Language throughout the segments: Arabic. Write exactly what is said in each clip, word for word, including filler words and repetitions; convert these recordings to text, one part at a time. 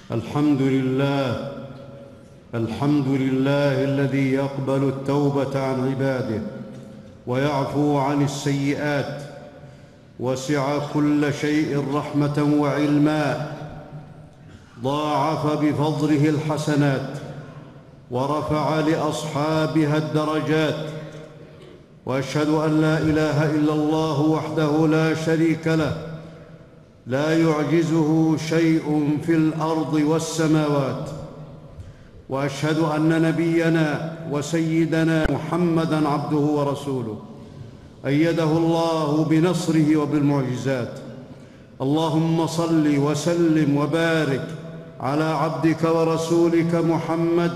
الحمد لله الحمد لله الذي يقبل التوبة عن عباده ويعفو عن السيئات، وسع كل شيء رحمة وعلما، ضاعف بفضله الحسنات ورفع لأصحابها الدرجات. وأشهد أن لا إله إلا الله وحده لا شريك له، لا يعجزه شيء في الأرض والسماوات. وأشهد أن نبينا وسيدنا محمدًا عبده ورسوله، أيده الله بنصره وبالمعجزات. اللهم صل وسلم وبارك على عبدك ورسولك محمد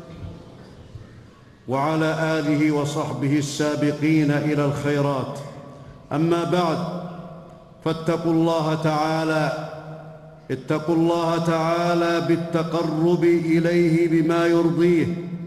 وعلى آله وصحبه السابقين إلى الخيرات. أما بعد، فاتقوا الله تعالى اتقوا الله تعالى بالتقرب إليه بما يرضيه،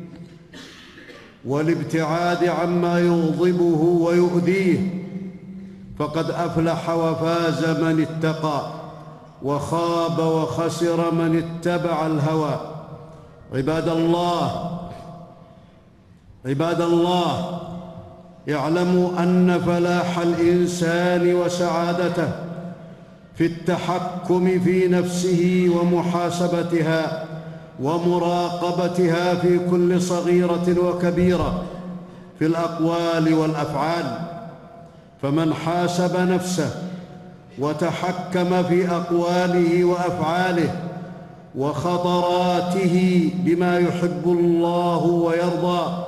والابتعاد عما يغضبه ويؤذيه، فقد أفلح وفاز من اتقى، وخاب وخسر من اتبع الهوى. عباد الله عباد الله اعلموا أن فلاح الإنسان وسعادته في التحكم في نفسه ومحاسبتها ومراقبتها في كل صغيرة وكبيرة، في الأقوال والأفعال. فمن حاسب نفسه وتحكم في أقواله وأفعاله وخطراته بما يحب الله ويرضى،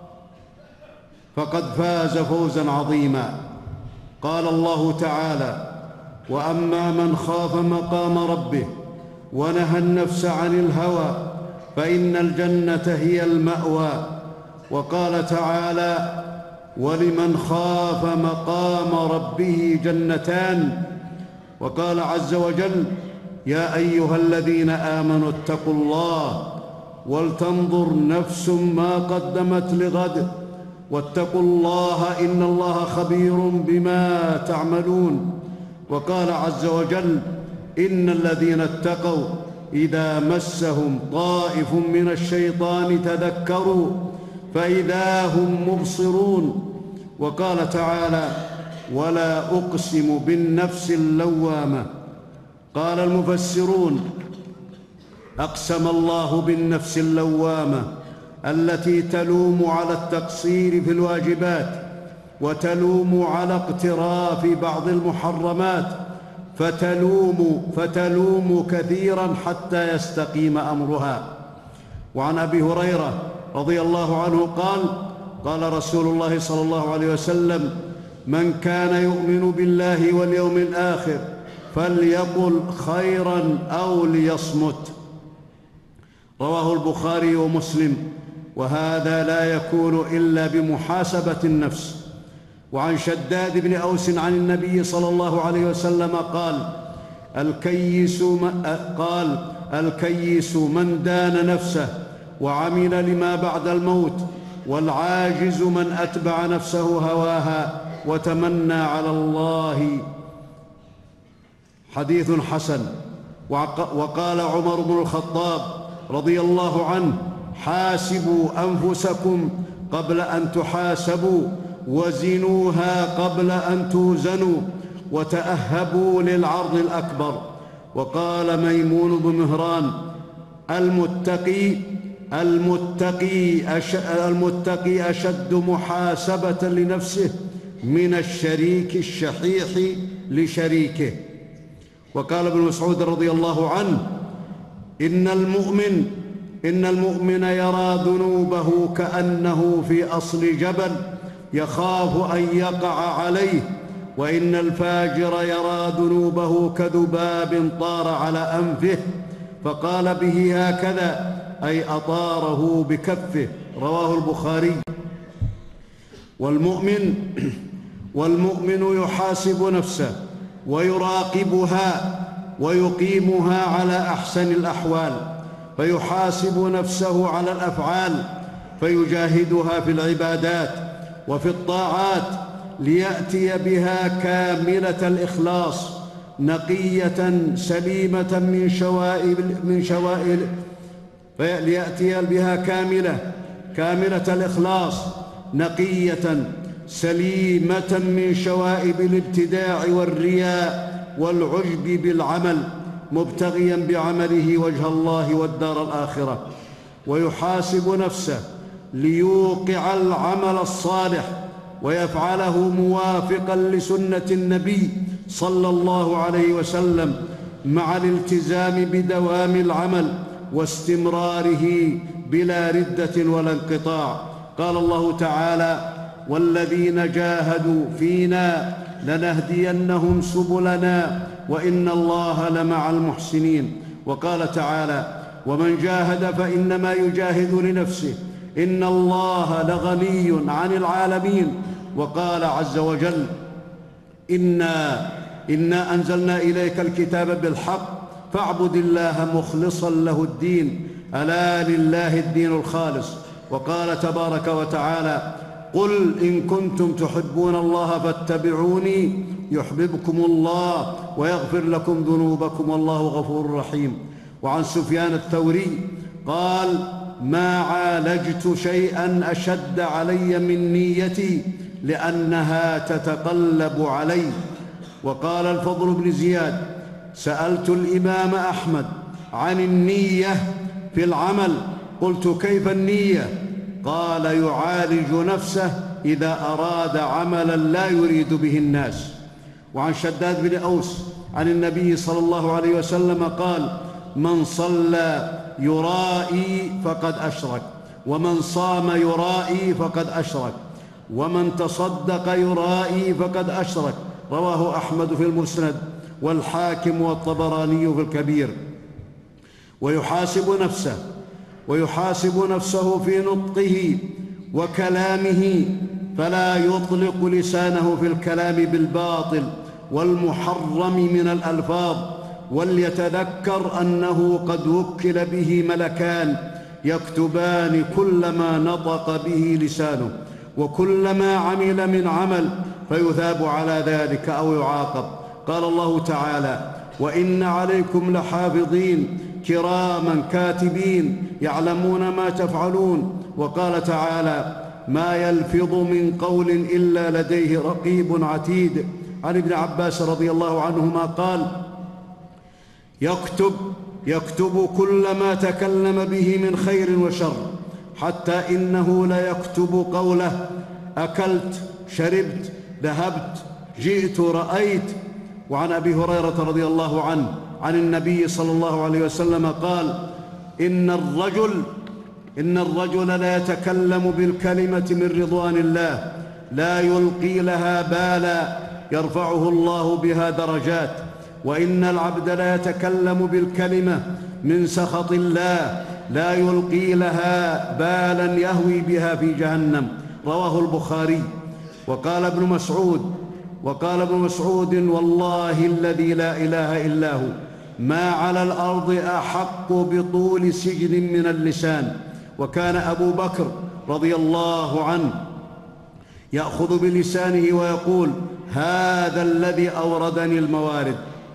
فقد فاز فوزا عظيما. قال الله تعالى: وأما من خاف مقام ربه ونهى النفس عن الهوى فإن الجنة هي المأوى. وقال تعالى: ولمن خاف مقام ربه جنتان. وقال عز وجل: يا أيها الذين آمنوا اتقوا الله ولتنظر نفس ما قدمت لغد واتقوا الله إن الله خبير بما تعملون. وقال عز وجل: إن الذين اتقوا إذا مسهم طائف من الشيطان تذكروا فإذا هم مبصرون. وقال تعالى: ولا أقسم بالنفس اللوامة. قال المفسرون: أقسم الله بالنفس اللوامة التي تلوم على التقصير في الواجبات وتلوم على اقتراف بعض المحرمات، فتلوم فتلوم كثيرا حتى يستقيم أمرها. وعن أبي هريرة رضي الله عنه قال: قال رسول الله صلى الله عليه وسلم: من كان يؤمن بالله واليوم الآخر فليقل خيرا أو ليصمت. رواه البخاري ومسلم. وهذا لا يكون إلا بمحاسبة النفس. وعن شداد بن أوس عن النبي صلى الله عليه وسلم قال: الكيس قال الكيس من دان نفسه وعمل لما بعد الموت، والعاجز من أتبع نفسه هواها وتمنى على الله. حديث حسن. وقال عمر بن الخطاب رضي الله عنه: حاسبوا أنفسكم قبل أن تحاسبوا، وزنوها قبل أن توزنوا، وتأهبوا للعرض الأكبر. وقال ميمون بن مهران: المتقي المتقي المتقي أشد محاسبة لنفسه من الشريك الشحيح لشريكه. وقال ابن مسعود رضي الله عنه: إن المؤمن إن المؤمن يرى ذنوبه كأنه في أصل جبل يخاف أن يقع عليه، وإن الفاجر يرى ذنوبه كذباب طار على أنفه فقال به هكذا، أي أطاره بكفه. رواه البخاري. والمؤمن والمؤمن يحاسب نفسه ويراقبها ويقيمها على أحسن الأحوال، فيحاسب نفسه على الأفعال فيجاهدها في العبادات وفي الطاعات ليأتي بها كاملة الإخلاص نقية سليمة من شوائب من شوائب ليأتي بها كاملة كاملة الإخلاص، نقية سليمة من شوائب الابتداع والرياء والعجب بالعمل، مبتغيا بعمله وجه الله والدار الآخرة. ويحاسب نفسه ليوقع العمل الصالح ويفعله موافقا لسنة النبي صلى الله عليه وسلم، مع الالتزام بدوام العمل واستمراره بلا ردة ولا انقطاع. قال الله تعالى: والذين جاهدوا فينا لنهدينهم سبلنا وإن الله لمع المحسنين. وقال تعالى: ومن جاهد فإنما يجاهد لنفسه إن الله لغني عن العالمين. وقال عز وجل: إنا إنا أنزلنا إليك الكتاب بالحق فاعبد الله مخلصا له الدين ألا لله الدين الخالص. وقال تبارك وتعالى: قل إن كنتم تحبون الله فاتبعوني يحببكم الله ويغفر لكم ذنوبكم والله غفور رحيم. وعن سفيان الثوري قال: ما عالجت شيئا أشد علي من نيتي لأنها تتقلب علي. وقال الفضل بن زياد: سألت الإمام أحمد عن النية في العمل، قلت: كيف النية؟ قال: يعالج نفسه إذا أراد عملا لا يريد به الناس. وعن شداد بن أوس عن النبي صلى الله عليه وسلم قال: من صلى يرائي فقد أشرك، ومن صام يرائي فقد أشرك، ومن تصدق يرائي فقد أشرك. رواه أحمد في المسند والحاكم والطبراني في الكبير. ويحاسب نفسه ويحاسب نفسه في نطقه وكلامه، فلا يطلق لسانه في الكلام بالباطل والمحرم من الألفاظ، وليتذكر أنه قد وكل به ملكان يكتبان كل ما نطق به لسانه وكل ما عمل من عمل، فيثاب على ذلك أو يعاقب. قال الله تعالى: وإن عليكم لحافظين كراما كاتبين يعلمون ما تفعلون. وقال تعالى: ما يلفظ من قول إلا لديه رقيب عتيد. عن ابن عباس رضي الله عنهما قال: يكتب يكتب كل ما تكلم به من خير وشر، حتى إنه ليكتب قوله: أكلت، شربت، ذهبت، جئت، رأيت. وعن أبي هريرة رضي الله عنه عن النبي صلى الله عليه وسلم قال: إن الرجل إن الرجل لا يتكلم بالكلمة من رضوان الله لا يلقي لها بالا يرفعه الله بها درجات، وإن العبد لا يتكلم بالكلمة من سخط الله لا يلقي لها بالا يهوي بها في جهنم. رواه البخاري. وقال ابن مسعود وقال ابن مسعود: والله الذي لا إله إلا هو ما على الأرض أحق بطول سجن من اللسان. وكان أبو بكر رضي الله عنه يأخذ بلسانه ويقول: هذا الذي أوردني الموارد.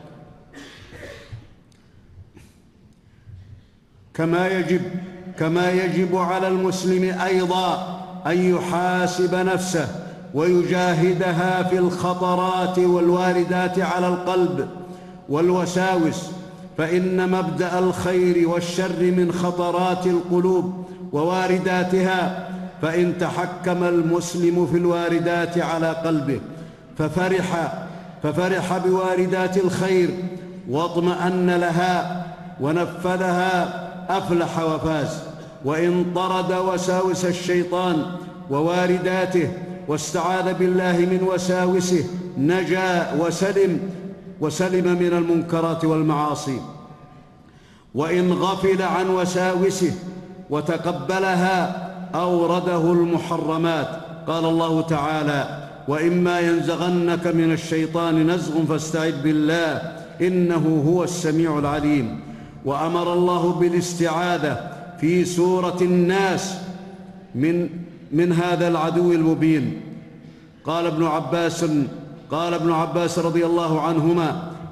كما يجب كما يجب على المسلم أيضا أن يحاسب نفسه ويجاهدها في الخطرات والواردات على القلب والوساوس، فإن مبدأ الخير والشر من خطرات القلوب ووارداتها. فإن تحكم المسلم في الواردات على قلبه ففرح ففرح بواردات الخير واطمأن لها ونفذها أفلح وفاز. وإن طرد وساوس الشيطان ووارداته واستعاذ بالله من وساوسه نجا وسلم وسلم من المنكرات والمعاصي. وإن غفل عن وساوسه وتقبلها أورده المحرمات. قال الله تعالى: وإما ينزغنك من الشيطان نزغ فاستعذ بالله إنه هو السميع العليم. وأمر الله بالاستعاذة في سورة الناس من من هذا العدو المبين. قال ابن عباس قال ابن عباس رضي الله عنهما: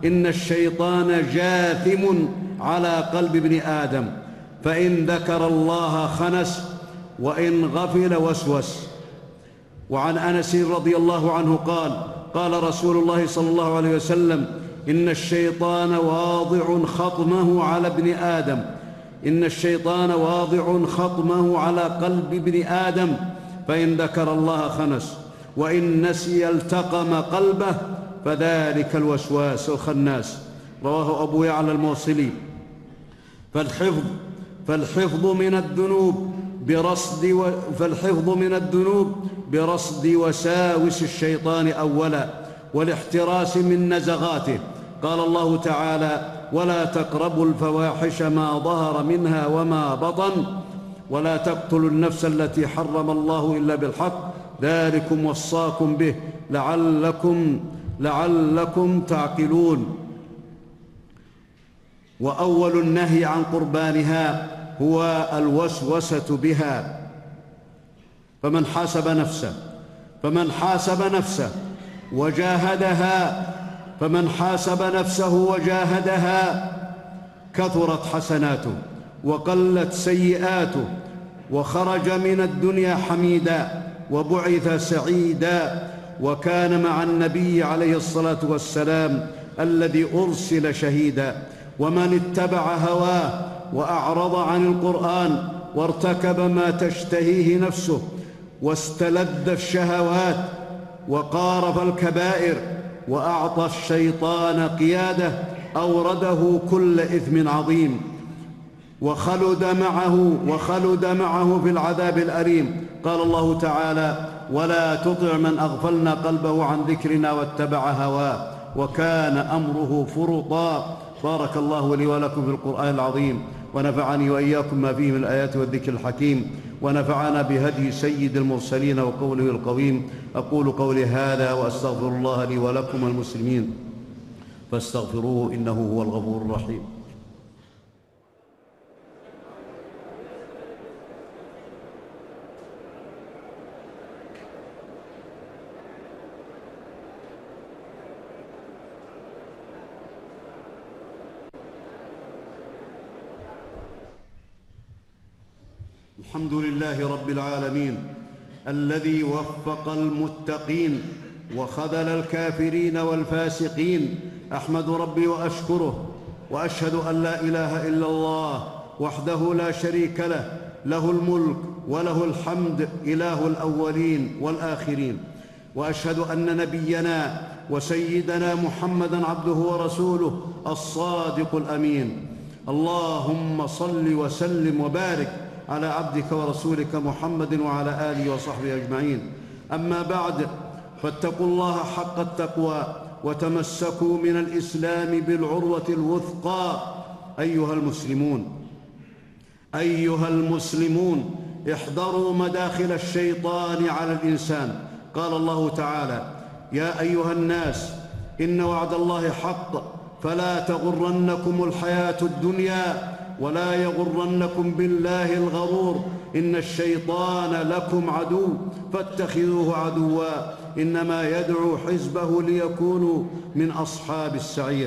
إن الشيطان جاثم على قلب ابن آدم، فإن ذكر الله خنس، وإن غفل وسوس. وعن أنس رضي الله عنه قال: قال رسول الله صلى الله عليه وسلم: إن الشيطان واضع خطمه على ابن آدم إن الشيطان واضع خطمه على قلب ابن آدم، فإن ذكر الله خنس، وإن نسي التقم قلبه، فذلك الوسواس الخناس. رواه أبو يعلى الموصلي. فالحفظ فالحفظ من الذنوب برصد و فالحفظ من الذنوب برصد وساوس الشيطان أولا، والاحتراس من نزغاته. قال الله تعالى: ولا تقربوا الفواحش ما ظهر منها وما بطن، ولا تقتلوا النفس التي حرم الله إلا بالحق، ذلكم وصاكم به لعلكم لعلكم تعقلون. وأول النهي عن قربانها هو الوسوسة بها. فمن حاسب نفسه فمن حاسب نفسه وجاهدها فمن حاسب نفسه وجاهدها كثرت حسناته وقلت سيئاته، وخرج من الدنيا حميدا وبعث سعيدا، وكان مع النبي عليه الصلاة والسلام الذي أرسل شهيدا. ومن اتبع هواه وأعرض عن القرآن وارتكب ما تشتهيه نفسه واستلذ الشهوات وقارف الكبائر وأعطى الشيطان قيادة، أورده كل إثم عظيم، وخلد معه وخلد معه في العذاب الأليم. قال الله تعالى: ولا تطع من أغفلنا قلبه عن ذكرنا واتبع هواه وكان أمره فرطا. بارك الله لي ولكم في القرآن العظيم، ونفعني وإياكم ما فيه من الآيات والذكر الحكيم، ونفعنا بهدي سيد المرسلين وقوله القويم. أقول قولي هذا وأستغفر الله لي ولكم والمسلمين، فاستغفروه إنه هو الغفور الرحيم. الحمد لله رب العالمين الذي وفق المتقين وخذل الكافرين والفاسقين. أحمد ربي وأشكره، وأشهد أن لا إله إلا الله وحده لا شريك له، له الملك وله الحمد، إله الأولين والآخرين. وأشهد أن نبينا وسيدنا محمدًا عبده ورسوله الصادق الأمين. اللهم صل وسلم وبارك على عبدك ورسولك محمد وعلى آله وصحبه أجمعين. أما بعد، فاتقوا الله حق التقوى وتمسكوا من الإسلام بالعروة الوثقى. أيها المسلمون أيها المسلمون احذروا مداخل الشيطان على الإنسان. قال الله تعالى: يا أيها الناس إن وعد الله حق فلا تغرنكم الحياة الدنيا ولا يغرنكم بالله الغرور، إن الشيطان لكم عدو فاتخذوه عدوا، إنما يدعو حزبه ليكونوا من أصحاب السعير.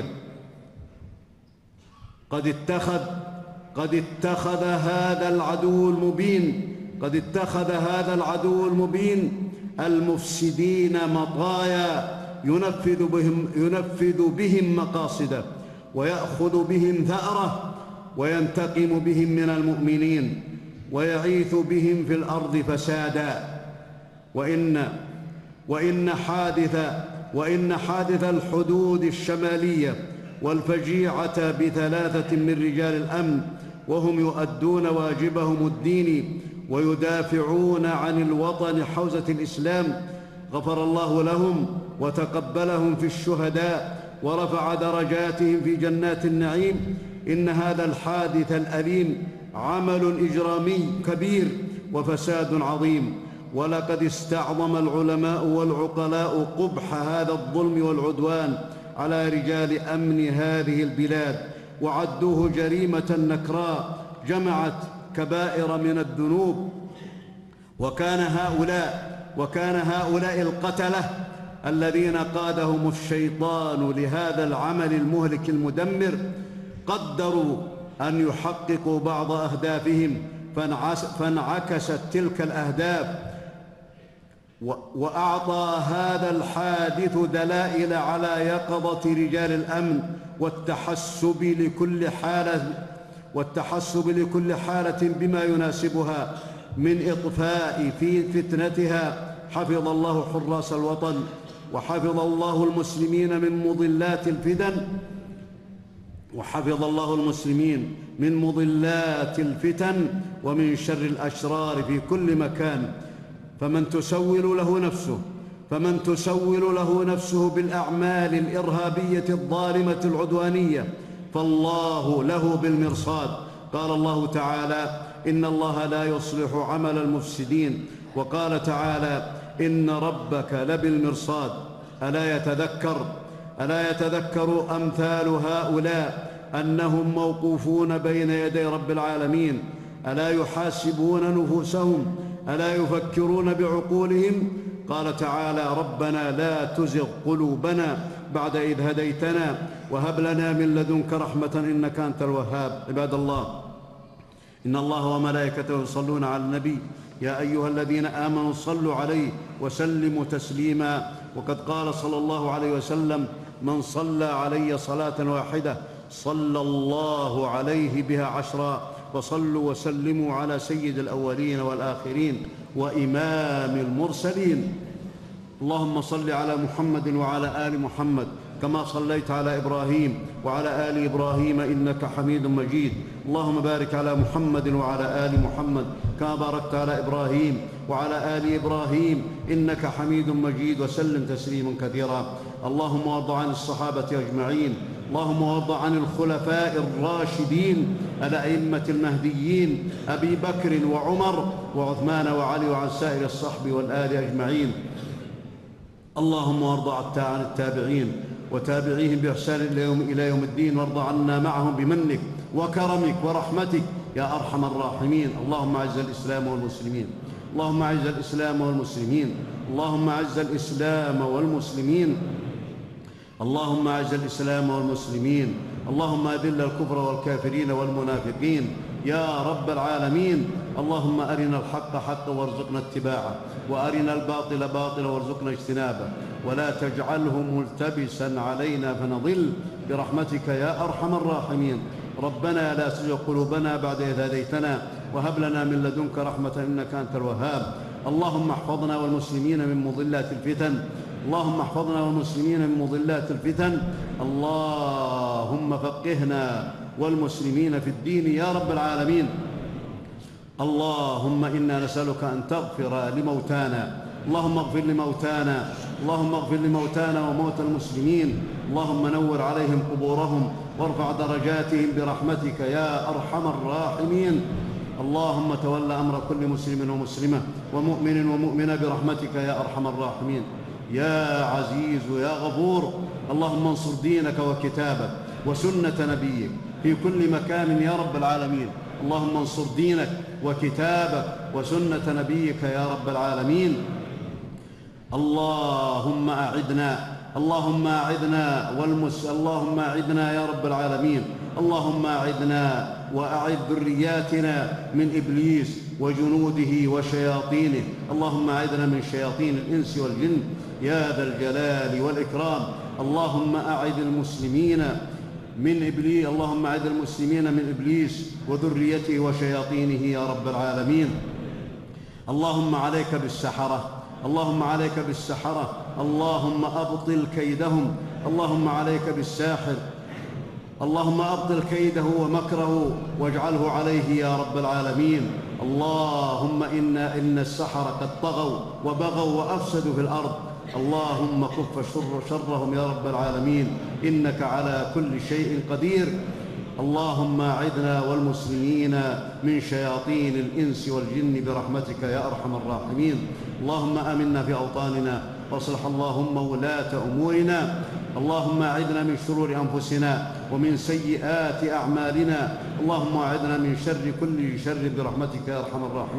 قد اتخذ قد اتخذ هذا العدو المبين قد اتخذ هذا العدو المبين المفسدين مطايا ينفذ بهم ينفذ بهم مقاصده، ويأخذ بهم ثأره، وينتقم بهم من المؤمنين، ويعيث بهم في الأرض فسادا. وإن وإن حادث وإن حادث الحدود الشمالية والفجيعة بثلاثة من رجال الأمن، وهم يؤدون واجبهم الديني ويدافعون عن الوطن حوزة الإسلام، غفر الله لهم وتقبلهم في الشهداء ورفع درجاتهم في جنات النعيم. إن هذا الحادث الأليم عمل إجرامي كبير وفساد عظيم، ولقد استعظم العلماء والعقلاء قبح هذا الظلم والعدوان على رجال أمن هذه البلاد، وعدوه جريمة نكراء جمعت كبائر من الذنوب. وكان هؤلاء وكان هؤلاء القتلة الذين قادهم الشيطان لهذا العمل المهلك المدمر قدروا أن يحققوا بعض أهدافهم، فانعكست تلك الأهداف، وأعطى هذا الحادث دلائل على يقظة رجال الأمن والتحسب لكل حالة والتحسب لكل حالة بما يناسبها من إطفاء في فتنتها. حفظ الله حراس الوطن، وحفظ الله المسلمين من مضلات الفتن وحفظ الله المسلمين من مضلات الفتن ومن شر الأشرار في كل مكان. فمن تسول له نفسه فمن تسول له نفسه بالأعمال الإرهابية الظالمة العدوانية فالله له بالمرصاد. قال الله تعالى: إن الله لا يصلح عمل المفسدين. وقال تعالى: إن ربك لبالمرصاد. ألا يتذكر ألا يتذكر أمثال هؤلاء أنهم موقوفون بين يدي رب العالمين؟ ألا يحاسبون نفوسهم؟ ألا يفكرون بعقولهم؟ قال تعالى: ربنا لا تزغ قلوبنا بعد إذ هديتنا وهب لنا من لدنك رحمة إنك أنت الوهاب. عباد الله، إن الله وملائكته يصلون على النبي يا أيها الذين آمنوا صلوا عليه وسلموا تسليما. وقد قال صلى الله عليه وسلم: من صلى علي صلاة واحدة صلى الله عليه بها عشرا. وصلوا وسلموا على سيد الأولين والآخرين وإمام المرسلين. اللهم صل على محمد وعلى آل محمد كما صليت على إبراهيم وعلى آل إبراهيم إنك حميد مجيد. اللهم بارك على محمد وعلى آل محمد كما باركت على إبراهيم وعلى آل إبراهيم إنك حميد مجيد، وسلم تسليما كثيرا. اللهم وارض عن الصحابة أجمعين. اللهم وارض عن الخلفاء الراشدين الأئمة المهديين أبي بكر وعمر وعثمان وعلي وعن سائر الصحب والآل أجمعين. اللهم وارض عن التابعين وتابعيهم بإحسان إلى يوم الدين، وارض عنا معهم بمنك وكرمك ورحمتك يا أرحم الراحمين. اللهم أعز الإسلام والمسلمين اللهم أعز الإسلام والمسلمين اللهم أعز الإسلام والمسلمين اللهم أعز الإسلام والمسلمين اللهم أذل الكفر والكافرين والمنافقين يا رب العالمين. اللهم أرنا الحق حقا وارزقنا اتباعه، وأرنا الباطل باطلا وارزقنا اجتنابه، ولا تجعله ملتبسا علينا فنضل برحمتك يا أرحم الراحمين. ربنا لا تزغ قلوبنا بعد إذ هديتنا وهب لنا من لدنك رحمة إنك أنت الوهاب. اللهم احفظنا والمسلمين من مضلات الفتن اللهم احفظنا والمسلمين من مضلات الفتن اللهم فقهنا والمسلمين في الدين يا رب العالمين. اللهم إنا نسألك أن تغفر لموتانا اللهم اغفر لموتانا اللهم اغفر لموتانا وموتى المسلمين. اللهم نور عليهم قبورهم وارفع درجاتهم برحمتك يا أرحم الراحمين. اللهم تول أمر كل مسلم ومسلمة ومؤمن ومؤمنة برحمتك يا أرحم الراحمين. يا عزيز يا غفور، اللهم انصر دينك وكتابك وسنة نبيك في كل مكان يا رب العالمين. اللهم انصر دينك وكتابك وسنة نبيك يا رب العالمين. اللهم أعدنا اللهم أعدنا والمس اللهم أعدنا يا رب العالمين. اللهم أعدنا وأعد ذرياتنا من إبليس وجنوده وشياطينه. اللهم أعدنا من شياطين الإنس والجن يا ذا الجلال والإكرام. اللهم أعد المسلمين من إبليس اللهم أعد المسلمين من إبليس وذريته وشياطينه يا رب العالمين. اللهم عليك بالسحرة اللهم عليك بالسحرة اللهم أبطل كيدهم. اللهم عليك بالساحر اللهم أبطل كيده ومكره واجعله عليه يا رب العالمين. اللهم إن, إن السحرة قد طغوا وبغوا وأفسدوا في الأرض. اللهم كف شر شرهم يا رب العالمين إنك على كل شيء قدير. اللهم أعذنا والمسلمين من شياطين الإنس والجن برحمتك يا أرحم الراحمين. اللهم آمنا في أوطاننا واصلح اللهم ولاة أمورنا. اللهم أعذنا من شرور أنفسنا ومن سيئات أعمالنا. اللهم أعذنا من شر كل شر برحمتك يا أرحم الراحمين.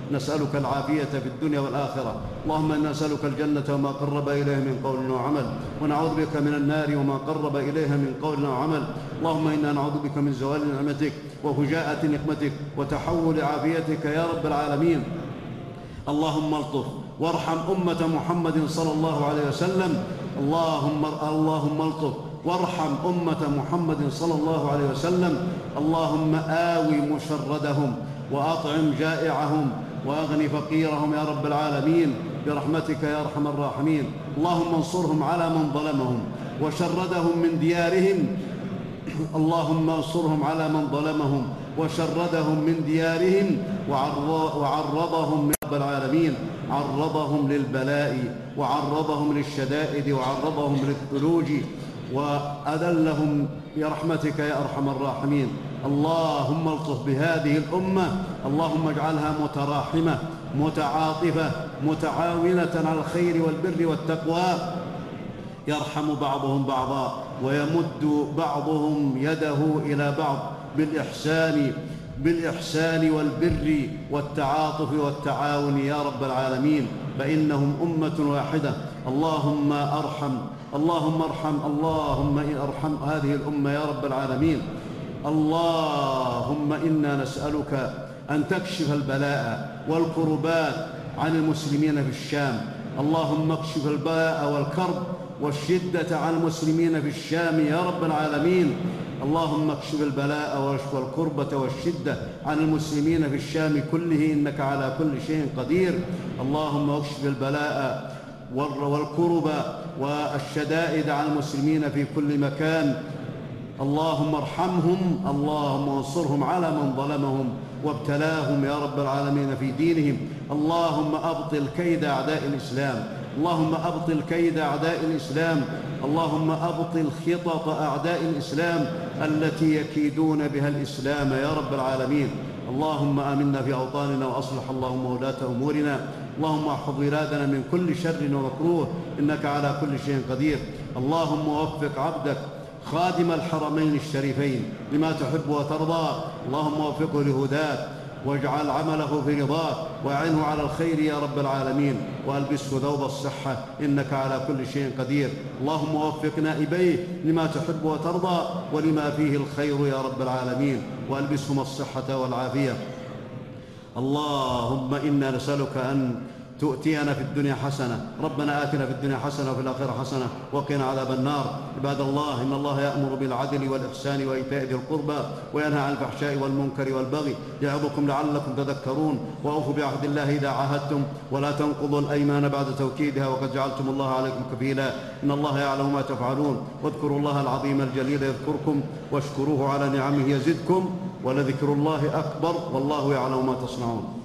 نسألك العافية في الدنيا والآخرة. اللهم إنا نسألك الجنة وما قرب إليها من قول وعمل، ونعوذ بك من النار وما قرب إليها من قول وعمل. اللهم إنا نعوذ بك من زوال نعمتك وفجاءة نقمتك وتحول عافيتك يا رب العالمين. اللهم الطف وارحم أمة محمد صلى الله عليه وسلم. اللهم اللهم الطف وارحم أمة محمد صلى الله عليه وسلم. اللهم آوي مشردهم وأطعم جائعهم وأغن فقيرهم يا رب العالمين برحمتك يا أرحم الراحمين. اللهم انصرهم على من ظلمهم وشردهم من ديارهم. اللهم انصرهم على من ظلمهم وشردهم من ديارهم وعرضهم من رب العالمين، عرضهم للبلاء وعرضهم للشدائد وعرضهم للثلوج وأذلهم برحمتك يا أرحم الراحمين. اللهم الطف بهذه الأمة، اللهم اجعلها متراحمة متعاطفة متعاونة على الخير والبر والتقوى، يرحم بعضهم بعضا ويمد بعضهم يده إلى بعض بالإحسان بالإحسان والبر والتعاطف والتعاون يا رب العالمين، فإنهم أمة واحدة. اللهم أرحم اللهم ارحم اللهم ارحم هذه الأمة يا رب العالمين. اللهم إنا نسألك أن تكشف البلاء والكربات عن المسلمين في الشام. اللهم اكشف البلاء والكرب والشدة عن المسلمين في الشام يا رب العالمين. اللهم اكشف البلاء والكربة والشدة عن المسلمين في الشام كله، إنك على كل شيء قدير. اللهم اكشف البلاء والكرب والشدائد عن المسلمين في كل مكان. اللهم ارحمهم، اللهم انصرهم على من ظلمهم وابتلاهم يا رب العالمين في دينهم. اللهم أبطل كيد أعداء الإسلام، اللهم أبطل كيد أعداء الإسلام، اللهم أبطل خطط أعداء الإسلام التي يكيدون بها الإسلام يا رب العالمين. اللهم آمنا في أوطاننا وأصلح اللهم ولاة أمورنا. اللهم احفظ بلادنا من كل شر ومكروه، إنك على كل شيء قدير. اللهم وفق عبدك خادم الحرمين الشريفين لما تحب وترضى. اللهم وفقه لهداك واجعل عمله في رضاك واعنه على الخير يا رب العالمين، والبسه ثوب الصحة إنك على كل شيء قدير. اللهم وفق نائبيه لما تحب وترضى ولما فيه الخير يا رب العالمين، والبسهم الصحة والعافية. اللهم إنا نسألك أن تؤتينا في الدنيا حسنة، ربنا آتنا في الدنيا حسنة وفي الآخرة حسنة وقنا عذاب النار. عباد الله، إن الله يأمر بالعدل والإحسان وإيتاء ذي القربى وينهى عن الفحشاء والمنكر والبغي يعظكم لعلكم تذكرون. وأوفوا بعهد الله إذا عاهدتم ولا تنقضوا الأيمان بعد توكيدها وقد جعلتم الله عليكم كفيلا. إن الله يعلم ما تفعلون. واذكروا الله العظيم الجليل يذكركم واشكروه على نعمه يزدكم ولذكر الله أكبر والله يعلم ما تصنعون.